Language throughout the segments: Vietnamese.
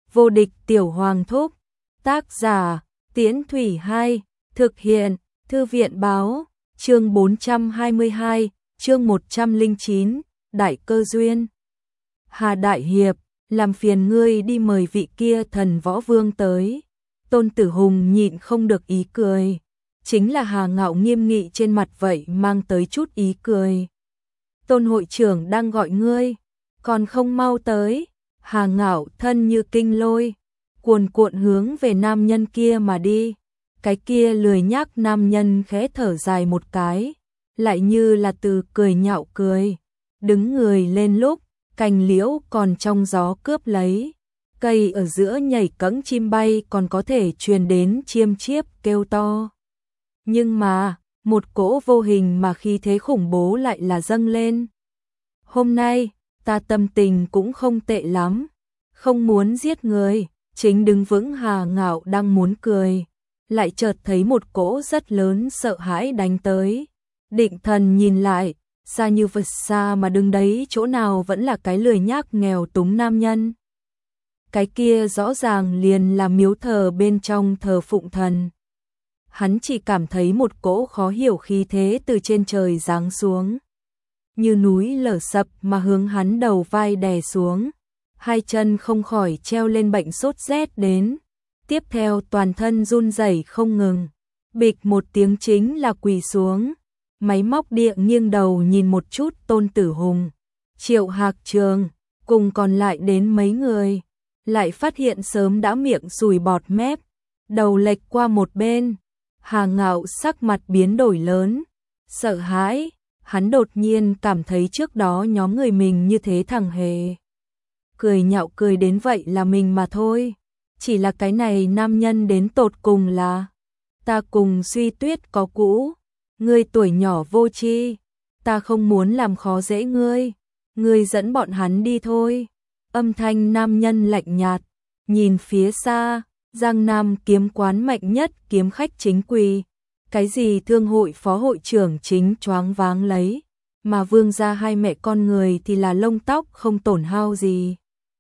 Vô địch tiểu hoàng thúc. Tác giả, Tiễn Thủy 2, thực hiện, Thư viện báo, chương 422, chương 109, Đại cơ duyên. Hà Đại Hiệp, làm phiền ngươi đi mời vị kia thần võ vương tới. Tôn Tử Hùng nhịn không được ý cười. Chính là Hà Ngạo nghiêm nghị trên mặt vậy mang tới chút ý cười. Tôn hội trưởng đang gọi ngươi, còn không mau tới. Hà Ngạo thân như kinh lôi, cuồn cuộn hướng về nam nhân kia mà đi. Cái kia lười nhác nam nhân khẽ thở dài một cái, lại như là từ cười nhạo cười. Đứng người lên lúc, cành liễu còn trong gió cướp lấy. Cây ở giữa nhảy cẫng chim bay còn có thể truyền đến chiêm chiếp kêu to. Nhưng mà, một cỗ vô hình mà khí thế khủng bố lại là dâng lên. Hôm nay, ta tâm tình cũng không tệ lắm, không muốn giết người. Chính đứng vững Hà Ngạo đang muốn cười, lại chợt thấy một cỗ rất lớn sợ hãi đánh tới. Định thần nhìn lại, xa như vực xa mà đứng đấy chỗ nào vẫn là cái lười nhác nghèo túng nam nhân. Cái kia rõ ràng liền là miếu thờ bên trong thờ phụng thần. Hắn chỉ cảm thấy một cỗ khó hiểu khí thế từ trên trời giáng xuống, như núi lở sập mà hướng hắn đầu vai đè xuống. Hai chân không khỏi treo lên bệnh sốt rét đến. Tiếp theo toàn thân run rẩy không ngừng. Bịch một tiếng chính là quỳ xuống. Máy móc địa nghiêng đầu nhìn một chút Tôn Tử Hùng, Triệu Hạc Trường, cùng còn lại đến mấy người. Lại phát hiện sớm đã miệng sùi bọt mép, đầu lệch qua một bên. Hà Ngạo sắc mặt biến đổi lớn, sợ hãi. Hắn đột nhiên cảm thấy trước đó nhóm người mình như thế thằng hề cười nhạo cười đến vậy là mình mà thôi. Chỉ là cái này nam nhân đến tột cùng là ta cùng Suy Tuyết có cũ, ngươi tuổi nhỏ vô tri, ta không muốn làm khó dễ ngươi, ngươi dẫn bọn hắn đi thôi. Âm thanh nam nhân lạnh nhạt, nhìn phía xa, Giang Nam kiếm quán mạnh nhất kiếm khách chính quỳ, cái gì thương hội phó hội trưởng chính choáng váng lấy, mà Vương gia hai mẹ con người thì là lông tóc không tổn hao gì.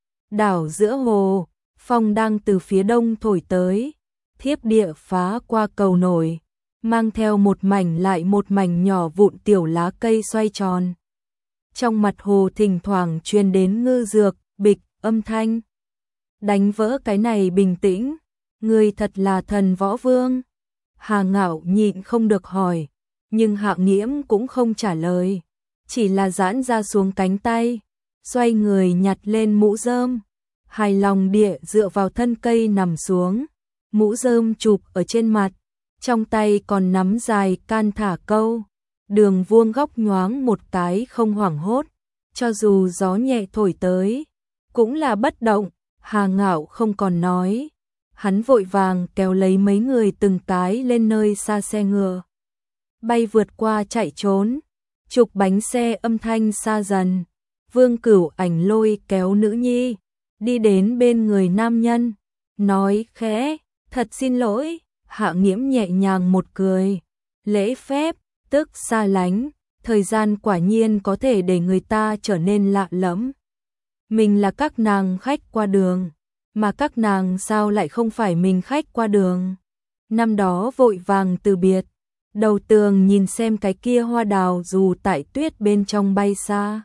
Đảo giữa hồ, phong đang từ phía đông thổi tới, thiếp địa phá qua cầu nổi, mang theo một mảnh lại một mảnh nhỏ vụn tiểu lá cây xoay tròn. Trong mặt hồ thỉnh thoảng truyền đến ngư dược, bịch, âm thanh. Đánh vỡ cái này bình tĩnh, người thật là thần võ vương. Hà Ngạo nhịn không được hỏi, nhưng Hạ Nghiễm cũng không trả lời, chỉ là giãn ra xuống cánh tay, xoay người nhặt lên mũ rơm, hài lòng địa dựa vào thân cây nằm xuống, mũ rơm chụp ở trên mặt, trong tay còn nắm dài can thả câu, đường vuông góc nhoáng một cái không hoảng hốt, cho dù gió nhẹ thổi tới, cũng là bất động. Hà Ngạo không còn nói, hắn vội vàng kéo lấy mấy người từng cái lên nơi xa xe ngựa, bay vượt qua chạy trốn. Trục bánh xe âm thanh xa dần, Vương Cửu Ảnh lôi kéo nữ nhi, đi đến bên người nam nhân, nói khẽ, thật xin lỗi. Hạ Nghiễm nhẹ nhàng một cười, lễ phép, tức xa lánh, thời gian quả nhiên có thể để người ta trở nên lạ lẫm. Mình là các nàng khách qua đường, mà các nàng sao lại không phải mình khách qua đường. Năm đó vội vàng từ biệt, đầu tường nhìn xem cái kia hoa đào dù tại tuyết bên trong bay xa.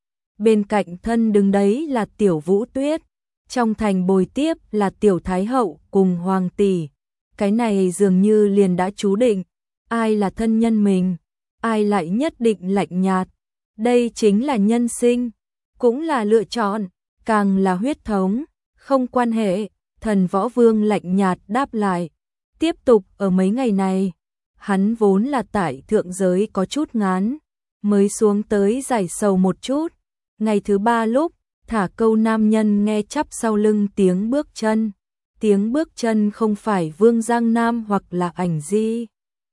Bên cạnh thân đứng đấy là Tiểu Vũ Tuyết, trong thành bồi tiếp là Tiểu Thái Hậu cùng Hoàng tỷ. Cái này dường như liền đã chú định, ai là thân nhân mình, ai lại nhất định lạnh nhạt. Đây chính là nhân sinh, cũng là lựa chọn, càng là huyết thống, không quan hệ. Thần Võ Vương lạnh nhạt đáp lại, tiếp tục ở mấy ngày này. Hắn vốn là tại thượng giới có chút ngán, mới xuống tới giải sầu một chút. Ngày thứ ba lúc, thả câu nam nhân nghe chắp sau lưng tiếng bước chân. Tiếng bước chân không phải Vương Giang Nam hoặc là Ảnh Di.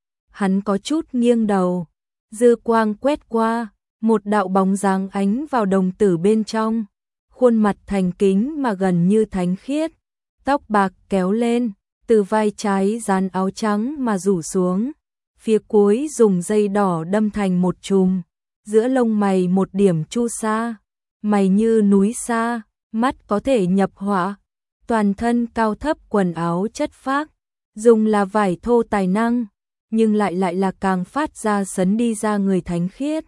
Hắn có chút nghiêng đầu, dư quang quét qua, một đạo bóng dáng ánh vào đồng tử bên trong. Khuôn mặt thành kính mà gần như thánh khiết, tóc bạc kéo lên, từ vai trái dán áo trắng mà rủ xuống. Phía cuối dùng dây đỏ đâm thành một chùm, giữa lông mày một điểm chu sa, mày như núi sa, mắt có thể nhập họa. toàn thân cao thấp quần áo chất phác, dùng là vải thô tài năng, nhưng lại là càng phát ra sấn đi ra người thánh khiết.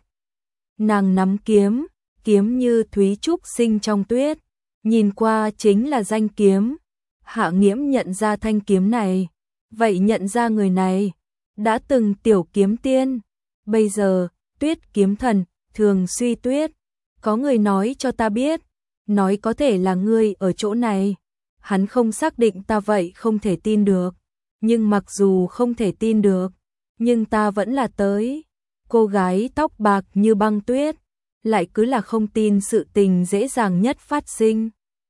Nàng nắm kiếm, kiếm như thúy trúc sinh trong tuyết, nhìn qua chính là danh kiếm. Hạ Nghiễm nhận ra thanh kiếm này, vậy nhận ra người này, đã từng tiểu kiếm tiên, bây giờ Tuyết kiếm thần, Thường Suy Tuyết. Có người nói cho ta biết, nói có thể là ngươi ở chỗ này. Hắn không xác định ta vậy không thể tin được, nhưng mặc dù không thể tin được, nhưng ta vẫn là tới. Cô gái tóc bạc như băng tuyết, lại cứ là không tin sự tình dễ dàng nhất phát sinh.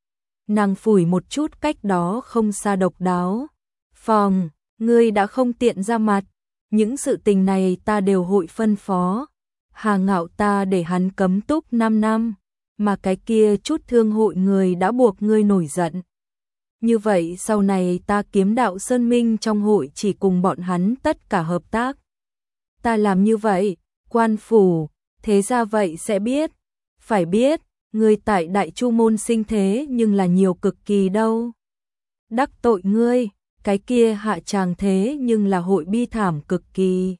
Nàng phủi một chút cách đó không xa độc đáo. Phòng, ngươi đã không tiện ra mặt, những sự tình này ta đều hội phân phó. Hà Ngạo ta để hắn cấm túc 5 năm, mà cái kia chút thương hội người đã buộc ngươi nổi giận. Như vậy sau này ta Kiếm Đạo Sơn Minh trong hội chỉ cùng bọn hắn tất cả hợp tác. Ta làm như vậy, quan phủ, thế ra vậy sẽ biết. Phải biết, ngươi tại Đại Chu môn sinh thế nhưng là nhiều cực kỳ đâu. Đắc tội ngươi, cái kia hạ tràng thế nhưng là hội bi thảm cực kỳ.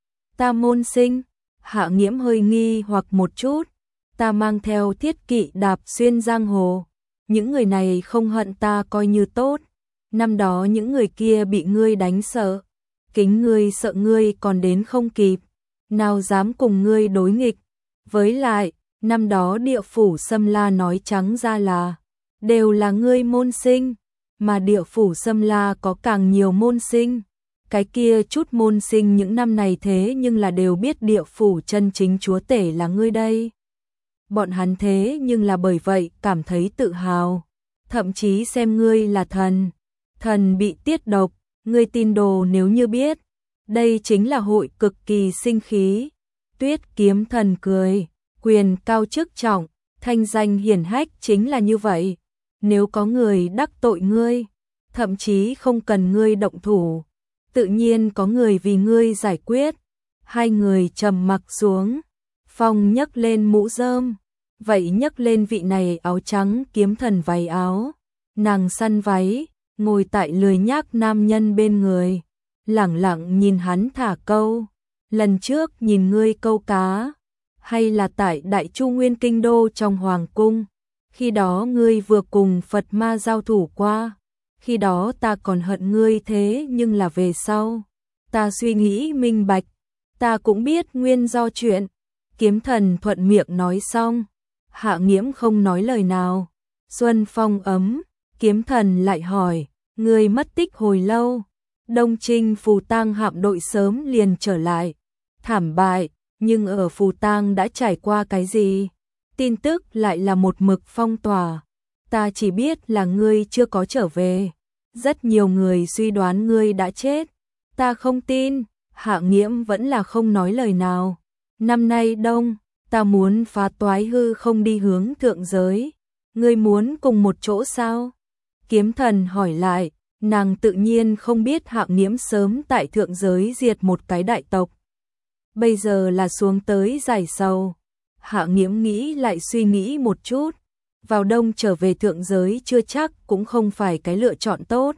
Ta môn sinh, Hạ Nghiễm hơi nghi hoặc một chút, ta mang theo thiết kỵ đạp xuyên giang hồ. Những người này không hận ta coi như tốt. Năm đó những người kia bị ngươi đánh sợ, kính ngươi sợ ngươi còn đến không kịp, nào dám cùng ngươi đối nghịch. Với lại, năm đó Địa phủ Sâm La nói trắng ra là đều là ngươi môn sinh, mà Địa phủ Sâm La có càng nhiều môn sinh. Cái kia chút môn sinh những năm này thế nhưng là đều biết địa phủ chân chính chúa tể là ngươi đây. Bọn hắn thế nhưng là bởi vậy cảm thấy tự hào, thậm chí xem ngươi là thần. Thần bị tiết độc, ngươi tin đồ nếu như biết, đây chính là hội cực kỳ sinh khí. Tuyết kiếm thần cười, quyền cao chức trọng, thanh danh hiển hách chính là như vậy. Nếu có người đắc tội ngươi, thậm chí không cần ngươi động thủ, tự nhiên có người vì ngươi giải quyết. Hai người trầm mặc xuống, Phong nhấc lên mũ rơm, vậy nhấc lên vị này áo trắng kiếm thần váy áo. Nàng săn váy, ngồi tại lười nhác nam nhân bên người, lẳng lặng nhìn hắn thả câu. Lần trước nhìn ngươi câu cá, hay là tại Đại Chu Nguyên Kinh Đô trong Hoàng Cung, khi đó ngươi vừa cùng Phật ma giao thủ qua. Khi đó ta còn hận ngươi thế nhưng là về sau, ta suy nghĩ minh bạch, ta cũng biết nguyên do chuyện. Kiếm thần thuận miệng nói xong, Hạ Nghiễm không nói lời nào. Xuân phong ấm, kiếm thần lại hỏi, ngươi mất tích hồi lâu. Đông Trinh Phù Tang hạm đội sớm liền trở lại, thảm bại, nhưng ở Phù Tang đã trải qua cái gì? Tin tức lại là một mực phong tỏa. Ta chỉ biết là ngươi chưa có trở về. Rất nhiều người suy đoán ngươi đã chết. Ta không tin. Hạ Nghiễm vẫn là không nói lời nào. Năm nay đông, ta muốn phá toái hư không đi hướng thượng giới. Ngươi muốn cùng một chỗ sao? Kiếm thần hỏi lại. Nàng tự nhiên không biết Hạ Nghiễm sớm tại thượng giới diệt một cái đại tộc. Bây giờ là xuống tới giải sầu. Hạ Nghiễm nghĩ lại suy nghĩ một chút. Vào đông trở về thượng giới chưa chắc cũng không phải cái lựa chọn tốt.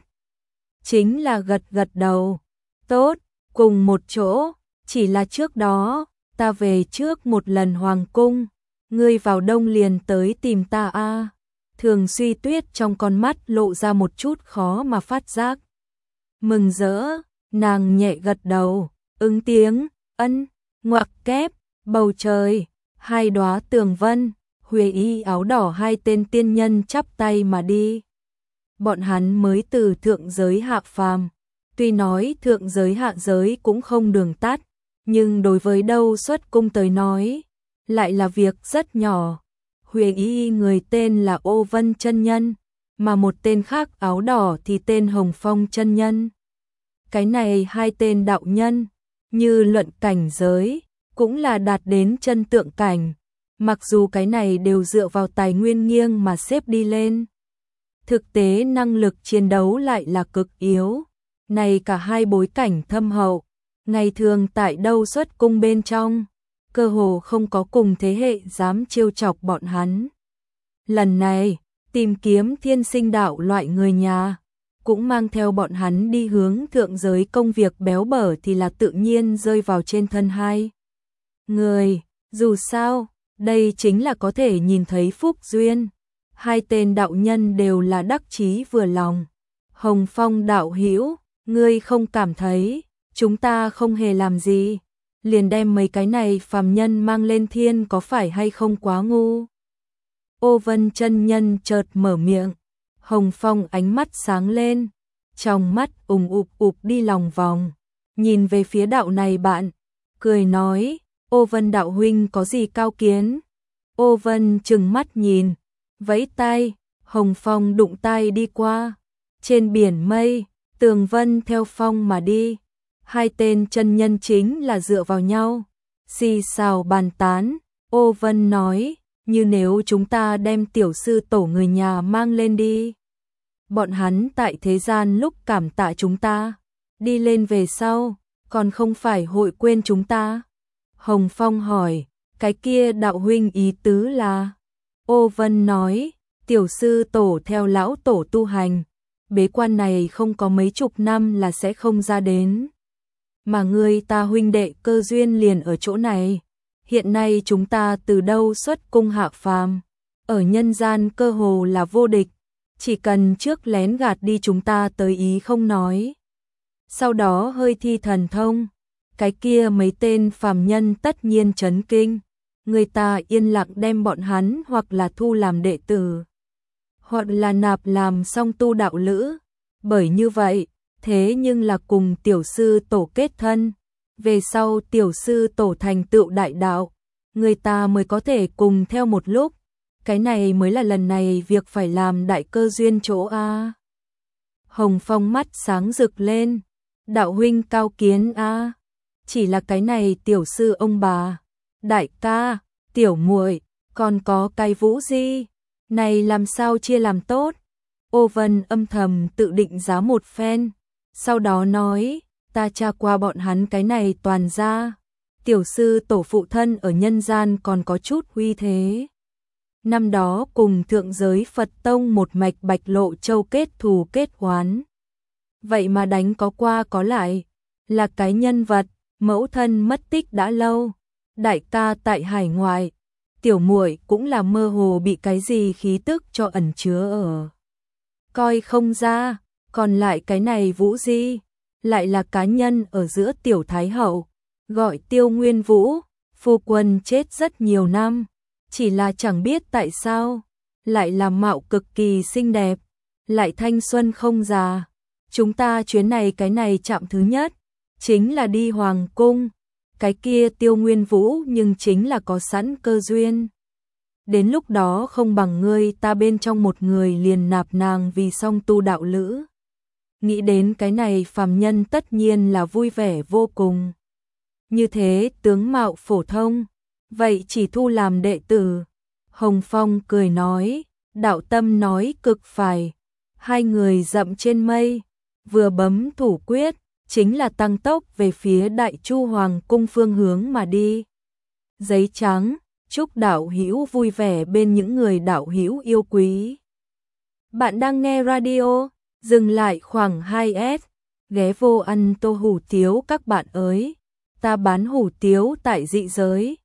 Chính là gật gật đầu. Tốt, cùng một chỗ, chỉ là trước đó, ta về trước một lần hoàng cung, ngươi vào đông liền tới tìm ta a. Thường Suy Tuyết trong con mắt lộ ra một chút khó mà phát giác. Mừng rỡ, nàng nhẹ gật đầu, ứng tiếng, ân, ngoặc kép, bầu trời, hai đóa tường vân. Huệ y áo đỏ hai tên tiên nhân chắp tay mà đi. Bọn hắn mới từ thượng giới hạ phàm. Tuy nói thượng giới hạ giới cũng không đường tắt, nhưng đối với đâu xuất cung tới nói, lại là việc rất nhỏ. Huệ y người tên là Ô Vân chân nhân, mà một tên khác áo đỏ thì tên Hồng Phong chân nhân. Cái này hai tên đạo nhân, như luận cảnh giới, cũng là đạt đến chân tượng cảnh. Mặc dù cái này đều dựa vào tài nguyên nghiêng mà xếp đi lên, thực tế năng lực chiến đấu lại là cực yếu. Này cả hai bối cảnh thâm hậu, ngày thường tại đâu xuất cung bên trong, cơ hồ không có cùng thế hệ dám trêu chọc bọn hắn. Lần này, tìm kiếm thiên sinh đạo loại người nhà, cũng mang theo bọn hắn đi hướng thượng giới. Công việc béo bở thì là tự nhiên rơi vào trên thân hai người, dù sao, đây chính là có thể nhìn thấy phúc duyên. Hai tên đạo nhân đều là đắc chí vừa lòng. Hồng Phong đạo hữu, ngươi không cảm thấy chúng ta không hề làm gì, liền đem mấy cái này phàm nhân mang lên thiên có phải hay không quá ngu? Ô Vân chân nhân chợt mở miệng. Hồng Phong ánh mắt sáng lên, trong mắt ùp đi lòng vòng, nhìn về phía đạo này bạn, cười nói, Ô Vân đạo huynh có gì cao kiến? Ô Vân trừng mắt nhìn, vẫy tay, Hồng Phong đụng tay đi qua. Trên biển mây, tường vân theo phong mà đi. Hai tên chân nhân chính là dựa vào nhau, xì xào bàn tán. Ô Vân nói, như nếu chúng ta đem tiểu sư tổ người nhà mang lên đi, bọn hắn tại thế gian lúc cảm tạ chúng ta, đi lên về sau, còn không phải hội quên chúng ta. Hồng Phong hỏi, cái kia đạo huynh ý tứ là? Ô Vân nói, tiểu sư tổ theo lão tổ tu hành, bế quan này không có mấy chục năm là sẽ không ra đến. Mà người ta huynh đệ cơ duyên liền ở chỗ này. Hiện nay chúng ta từ đâu xuất cung hạ phàm, ở nhân gian cơ hồ là vô địch, chỉ cần trước lén gạt đi chúng ta tới ý không nói, sau đó hơi thi thần thông, cái kia mấy tên phàm nhân tất nhiên chấn kinh, người ta yên lặng đem bọn hắn hoặc là thu làm đệ tử, hoặc là nạp làm song tu đạo lữ, bởi như vậy, thế nhưng là cùng tiểu sư tổ kết thân. Về sau tiểu sư tổ thành tựu đại đạo, người ta mới có thể cùng theo một lúc. Cái này mới là lần này việc phải làm đại cơ duyên chỗ a. Hồng Phong mắt sáng rực lên, đạo huynh cao kiến a. Chỉ là cái này tiểu sư ông bà, đại ca, tiểu muội, còn có cái Vũ Di, này làm sao chia làm tốt? Ô Vân âm thầm tự định giá một phen, sau đó nói, ta tra qua bọn hắn cái này toàn ra, tiểu sư tổ phụ thân ở nhân gian còn có chút uy thế. Năm đó cùng thượng giới Phật Tông một mạch Bạch Lộ Châu kết thù kết oán. Vậy mà đánh có qua có lại, là cái nhân vật, mẫu thân mất tích đã lâu, đại ca tại hải ngoại, tiểu muội cũng là mơ hồ bị cái gì khí tức cho ẩn chứa ở. Coi không ra, còn lại cái này Vũ Di, lại là cá nhân ở giữa tiểu thái hậu, gọi Tiêu Nguyên Vũ, phu quân chết rất nhiều năm, chỉ là chẳng biết tại sao, lại là mạo cực kỳ xinh đẹp, lại thanh xuân không già. Chúng ta chuyến này cái này chạm thứ nhất, chính là đi hoàng cung, cái kia Tiêu Nguyên Vũ nhưng chính là có sẵn cơ duyên. Đến lúc đó không bằng ngươi ta bên trong một người liền nạp nàng vì song tu đạo lữ. Nghĩ đến cái này phàm nhân tất nhiên là vui vẻ vô cùng. Như thế tướng mạo phổ thông, vậy chỉ thu làm đệ tử. Hồng Phong cười nói, đạo tâm nói cực phải. Hai người dậm trên mây, vừa bấm thủ quyết, chính là tăng tốc về phía Đại Chu Hoàng cung phương hướng mà đi. Giấy trắng, chúc đạo hữu vui vẻ bên những người đạo hữu yêu quý. Bạn đang nghe radio, dừng lại khoảng 2S, ghé vô ăn tô hủ tiếu các bạn ơi. Ta bán hủ tiếu tại dị giới,